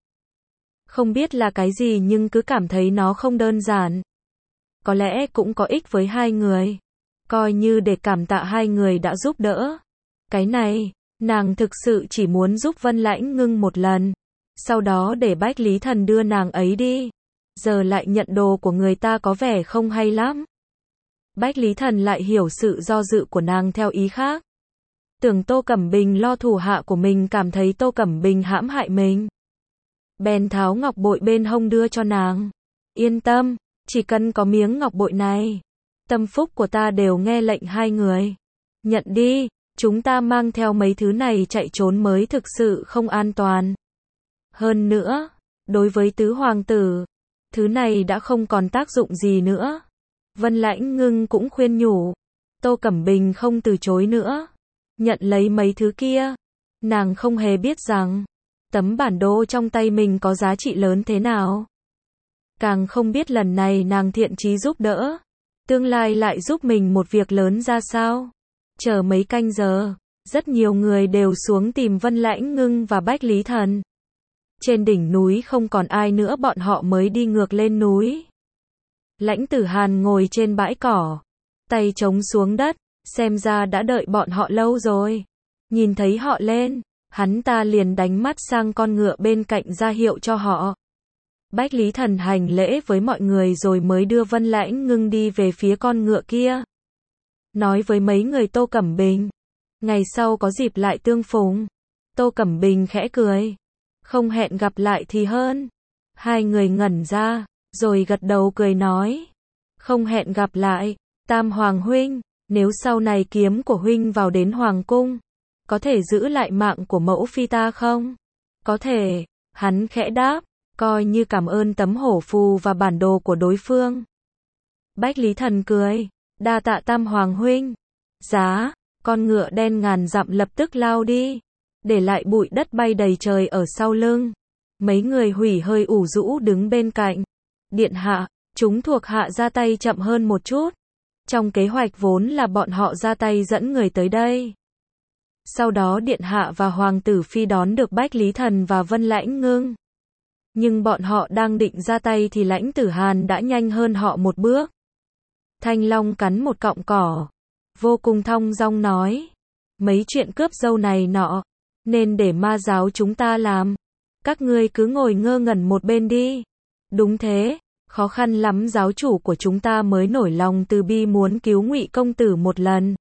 Không biết là cái gì nhưng cứ cảm thấy nó không đơn giản. Có lẽ cũng có ích với hai người. Coi như để cảm tạ hai người đã giúp đỡ. Cái này, nàng thực sự chỉ muốn giúp Vân Lãnh Ngưng một lần. Sau đó để Bách Lý Thần đưa nàng ấy đi. Giờ lại nhận đồ của người ta có vẻ không hay lắm. Bách Lý Thần lại hiểu sự do dự của nàng theo ý khác. Tưởng Tô Cẩm Bình lo thủ hạ của mình cảm thấy Tô Cẩm Bình hãm hại mình. Bèn tháo ngọc bội bên hông đưa cho nàng. Yên tâm, chỉ cần có miếng ngọc bội này. Tâm phúc của ta đều nghe lệnh hai người. Nhận đi, chúng ta mang theo mấy thứ này chạy trốn mới thực sự không an toàn. Hơn nữa, đối với tứ hoàng tử, thứ này đã không còn tác dụng gì nữa. Vân Lãnh Ngưng cũng khuyên nhủ. Tô Cẩm Bình không từ chối nữa. Nhận lấy mấy thứ kia. Nàng không hề biết rằng tấm bản đồ trong tay mình có giá trị lớn thế nào. Càng không biết lần này nàng thiện chí giúp đỡ. Tương lai lại giúp mình một việc lớn ra sao. Chờ mấy canh giờ, rất nhiều người đều xuống tìm Vân Lãnh Ngưng và Bách Lý Thần. Trên đỉnh núi không còn ai nữa bọn họ mới đi ngược lên núi. Lãnh Tử Hàn ngồi trên bãi cỏ, tay chống xuống đất, xem ra đã đợi bọn họ lâu rồi. Nhìn thấy họ lên, hắn ta liền đánh mắt sang con ngựa bên cạnh ra hiệu cho họ. Bách Lý Thần hành lễ với mọi người rồi mới đưa Vân Lãnh Ngưng đi về phía con ngựa kia. Nói với mấy người Tô Cẩm Bình, ngày sau có dịp lại tương phùng. Tô Cẩm Bình khẽ cười. Không hẹn gặp lại thì hơn. Hai người ngẩn ra, rồi gật đầu cười nói. Không hẹn gặp lại, Tam Hoàng huynh, nếu sau này kiếm của huynh vào đến Hoàng cung, có thể giữ lại mạng của mẫu phi ta không? Có thể, hắn khẽ đáp, coi như cảm ơn tấm hổ phù và bản đồ của đối phương. Bách Lý Thần cười, đa tạ Tam Hoàng huynh. Giá, con ngựa đen ngàn dặm lập tức lao đi, để lại bụi đất bay đầy trời ở sau lưng. Mấy người hủy hơi ủ rũ đứng bên cạnh. Điện hạ, chúng thuộc hạ ra tay chậm hơn một chút. Trong kế hoạch vốn là bọn họ ra tay dẫn người tới đây. Sau đó điện hạ và hoàng tử phi đón được Bách Lý Thần và Vân Lãnh Ngưng. Nhưng bọn họ đang định ra tay thì Lãnh Tử Hàn đã nhanh hơn họ một bước. Thanh Long cắn một cọng cỏ, vô cùng thong dong nói. Mấy chuyện cướp dâu này nọ, nên để ma giáo chúng ta làm. Các ngươi cứ ngồi ngơ ngẩn một bên đi. Đúng thế, khó khăn lắm giáo chủ của chúng ta mới nổi lòng từ bi muốn cứu Ngụy công tử một lần.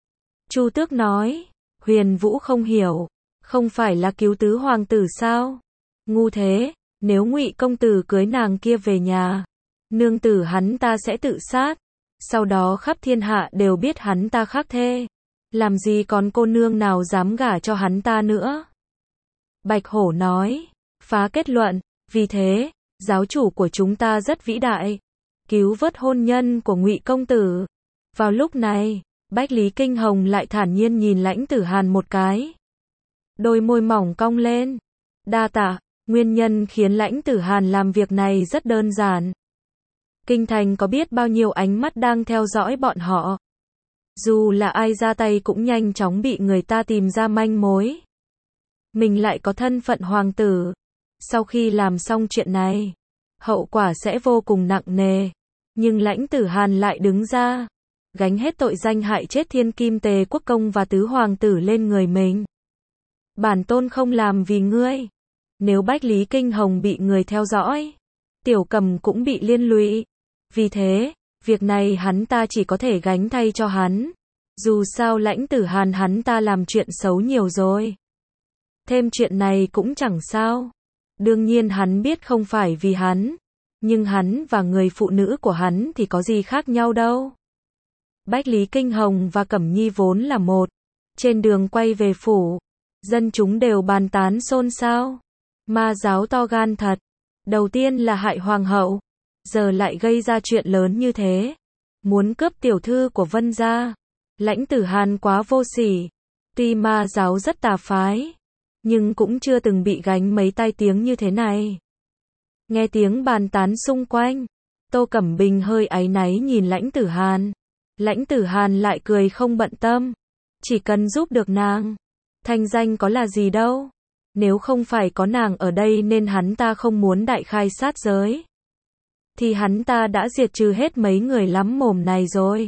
Chu Tước nói, Huyền Vũ không hiểu, không phải là cứu tứ hoàng tử sao? Ngu thế, nếu Ngụy công tử cưới nàng kia về nhà, nương tử hắn ta sẽ tự sát, sau đó khắp thiên hạ đều biết hắn ta khác thê. Làm gì còn cô nương nào dám gả cho hắn ta nữa? Bạch Hổ nói, phá kết luận, vì thế, giáo chủ của chúng ta rất vĩ đại, cứu vớt hôn nhân của Ngụy công tử. Vào lúc này, Bách Lý Kinh Hồng lại thản nhiên nhìn Lãnh Tử Hàn một cái. Đôi môi mỏng cong lên. Đa tạ, nguyên nhân khiến Lãnh Tử Hàn làm việc này rất đơn giản. Kinh thành có biết bao nhiêu ánh mắt đang theo dõi bọn họ. Dù là ai ra tay cũng nhanh chóng bị người ta tìm ra manh mối. Mình lại có thân phận hoàng tử. Sau khi làm xong chuyện này, hậu quả sẽ vô cùng nặng nề. Nhưng Lãnh Tử Hàn lại đứng ra, gánh hết tội danh hại chết Thiên Kim Tề Quốc công và tứ hoàng tử lên người mình. Bản tôn không làm vì ngươi. Nếu Bách Lý Kinh Hồng bị người theo dõi, Tiểu Cầm cũng bị liên lụy. Vì thế, việc này hắn ta chỉ có thể gánh thay cho hắn. Dù sao Lãnh Tử Hàn hắn ta làm chuyện xấu nhiều rồi. Thêm chuyện này cũng chẳng sao. Đương nhiên hắn biết không phải vì hắn, nhưng hắn và người phụ nữ của hắn thì có gì khác nhau đâu. Bách Lý Kinh Hồng và Cẩm Nhi vốn là một. Trên đường quay về phủ, dân chúng đều bàn tán xôn xao. Ma giáo to gan thật. Đầu tiên là hại hoàng hậu, giờ lại gây ra chuyện lớn như thế. Muốn cướp tiểu thư của Vân gia. Lãnh Tử Hàn quá vô sỉ. Tuy ma giáo rất tà phái, nhưng cũng chưa từng bị gánh mấy tai tiếng như thế này. Nghe tiếng bàn tán xung quanh, Tô Cẩm Bình hơi áy náy nhìn Lãnh Tử Hàn. Lãnh Tử Hàn lại cười không bận tâm. Chỉ cần giúp được nàng, thanh danh có là gì đâu. Nếu không phải có nàng ở đây nên hắn ta không muốn đại khai sát giới, thì hắn ta đã diệt trừ hết mấy người lắm mồm này rồi.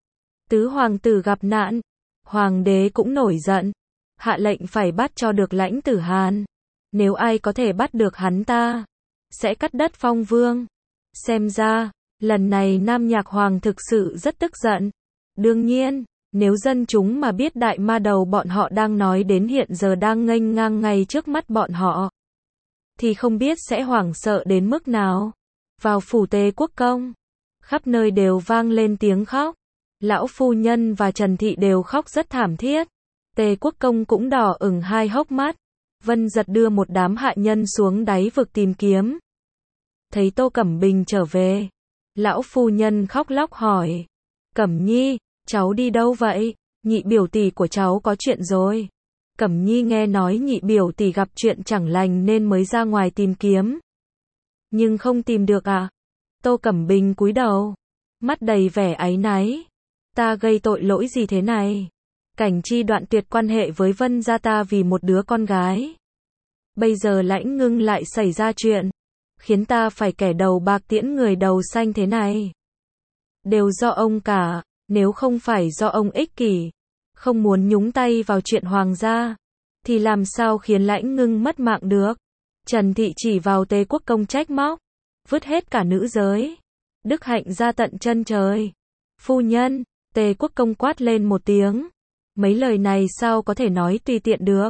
Tứ hoàng tử gặp nạn, hoàng đế cũng nổi giận, hạ lệnh phải bắt cho được Lãnh Tử Hàn. Nếu ai có thể bắt được hắn ta, sẽ cắt đất phong vương. Xem ra, lần này Nam Nhạc Hoàng thực sự rất tức giận. Đương nhiên, nếu dân chúng mà biết đại ma đầu bọn họ đang nói đến hiện giờ đang nghênh ngang ngay trước mắt bọn họ, thì không biết sẽ hoảng sợ đến mức nào. Vào phủ Tề Quốc công, khắp nơi đều vang lên tiếng khóc. Lão phu nhân và Trần Thị đều khóc rất thảm thiết. Tề Quốc công cũng đỏ ửng hai hốc mắt. Vân Giật đưa một đám hạ nhân xuống đáy vực tìm kiếm. Thấy Tô Cẩm Bình trở về, lão phu nhân khóc lóc hỏi. Cẩm Nhi, cháu đi đâu vậy? Nhị biểu tỷ của cháu có chuyện rồi. Cẩm Nhi nghe nói nhị biểu tỷ gặp chuyện chẳng lành nên mới ra ngoài tìm kiếm. Nhưng không tìm được à? Tô Cẩm Bình cúi đầu, mắt đầy vẻ áy náy. Ta gây tội lỗi gì thế này? Cảnh Chi đoạn tuyệt quan hệ với Vân gia ta vì một đứa con gái. Bây giờ Lãnh Ngưng lại xảy ra chuyện, khiến ta phải kẻ đầu bạc tiễn người đầu xanh thế này. Đều do ông cả, nếu không phải do ông ích kỷ, không muốn nhúng tay vào chuyện hoàng gia, thì làm sao khiến Lãnh Ngưng mất mạng được? Trần Thị chỉ vào Tề Quốc công trách móc, vứt hết cả nữ giới. Đức hạnh ra tận chân trời. Phu nhân, Tề Quốc công quát lên một tiếng. Mấy lời này sao có thể nói tùy tiện được?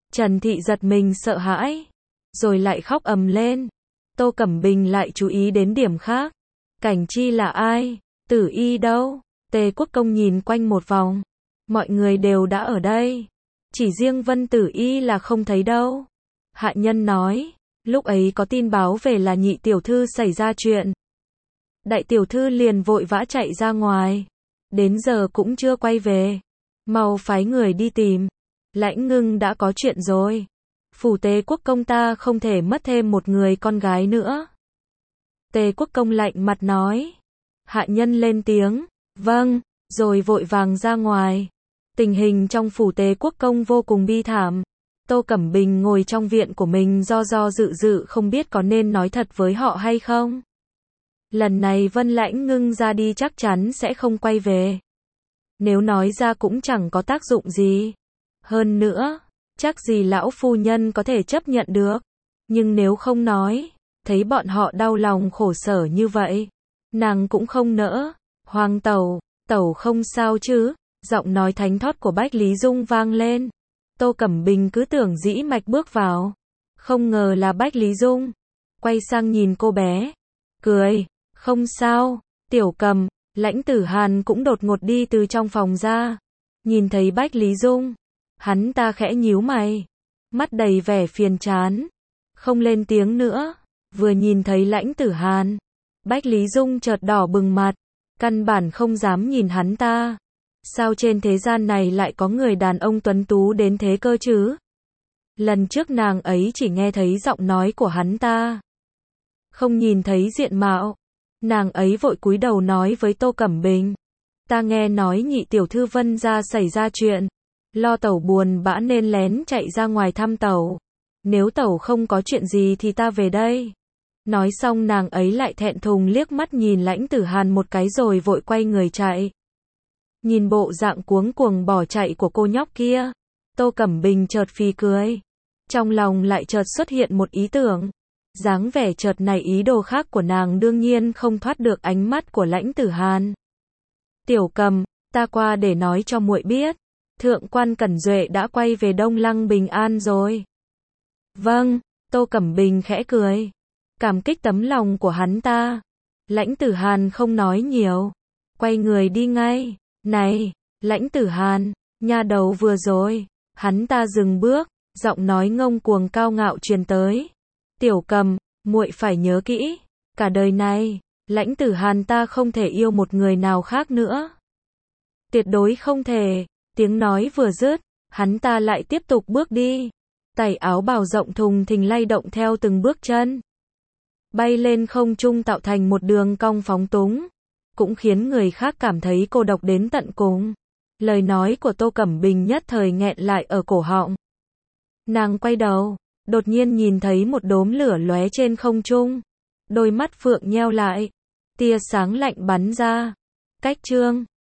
Trần Thị giật mình sợ hãi, rồi lại khóc ầm lên. Tô Cẩm Bình lại chú ý đến điểm khác. Cảnh Chi là ai? Tử Y đâu? Tề Quốc Công nhìn quanh một vòng. Mọi người đều đã ở đây. Chỉ riêng Vân Tử Y là không thấy đâu. Hạ nhân nói, lúc ấy có tin báo về là nhị tiểu thư xảy ra chuyện. Đại tiểu thư liền vội vã chạy ra ngoài. Đến giờ cũng chưa quay về. Mau phái người đi tìm. Lãnh Ngưng đã có chuyện rồi. Phủ Tề Quốc Công ta không thể mất thêm một người con gái nữa. Tề Quốc Công lạnh mặt nói. Hạ nhân lên tiếng, vâng, rồi vội vàng ra ngoài. Tình hình trong phủ Tề Quốc Công vô cùng bi thảm. Tô Cẩm Bình ngồi trong viện của mình do dự không biết có nên nói thật với họ hay không. Lần này Vân Lãnh Ngưng ra đi chắc chắn sẽ không quay về. Nếu nói ra cũng chẳng có tác dụng gì. Hơn nữa, chắc gì lão phu nhân có thể chấp nhận được. Nhưng nếu không nói, thấy bọn họ đau lòng khổ sở như vậy, nàng cũng không nỡ. Hoàng tẩu, tẩu không sao chứ? Giọng nói thánh thót của Bách Lý Dung vang lên. Tô Cẩm Bình cứ tưởng dĩ mạch bước vào. Không ngờ là Bách Lý Dung. Quay sang nhìn cô bé. Cười, không sao, Tiểu Cầm. Lãnh Tử Hàn cũng đột ngột đi từ trong phòng ra. Nhìn thấy Bách Lý Dung, hắn ta khẽ nhíu mày, mắt đầy vẻ phiền chán, không lên tiếng nữa. Vừa nhìn thấy Lãnh Tử Hàn, Bách Lý Dung chợt đỏ bừng mặt, căn bản không dám nhìn hắn ta. Sao trên thế gian này lại có người đàn ông tuấn tú đến thế cơ chứ? Lần trước nàng ấy chỉ nghe thấy giọng nói của hắn ta, không nhìn thấy diện mạo. Nàng ấy vội cúi đầu nói với Tô Cẩm Bình. Ta nghe nói nhị tiểu thư Vân gia xảy ra chuyện. Lo tẩu buồn bã nên lén chạy ra ngoài thăm tẩu. Nếu tẩu không có chuyện gì thì ta về đây. Nói xong nàng ấy lại thẹn thùng liếc mắt nhìn Lãnh Tử Hàn một cái rồi vội quay người chạy. Nhìn bộ dạng cuống cuồng bỏ chạy của cô nhóc kia, Tô Cẩm Bình chợt phì cười. Trong lòng lại chợt xuất hiện một ý tưởng. Dáng vẻ chợt này ý đồ khác của nàng đương nhiên không thoát được ánh mắt của Lãnh Tử Hàn. Tiểu Cầm, ta qua để nói cho muội biết. Thượng quan Cẩn Duệ đã quay về Đông Lăng bình an rồi. Vâng, Tô Cẩm Bình khẽ cười. Cảm kích tấm lòng của hắn ta. Lãnh Tử Hàn không nói nhiều. Quay người đi ngay. Này, Lãnh Tử Hàn, nha đầu vừa rồi. Hắn ta dừng bước, giọng nói ngông cuồng cao ngạo truyền tới. Tiểu Cầm, muội phải nhớ kỹ. Cả đời này, Lãnh Tử Hàn ta không thể yêu một người nào khác nữa. Tuyệt đối không thể. Tiếng nói vừa dứt, hắn ta lại tiếp tục bước đi. Tay áo bào rộng thùng thình lay động theo từng bước chân. Bay lên không trung tạo thành một đường cong phóng túng. Cũng khiến người khác cảm thấy cô độc đến tận cùng. Lời nói của Tô Cẩm Bình nhất thời nghẹn lại ở cổ họng. Nàng quay đầu, đột nhiên nhìn thấy một đốm lửa lóe trên không trung. Đôi mắt phượng nheo lại. Tia sáng lạnh bắn ra. Cách chương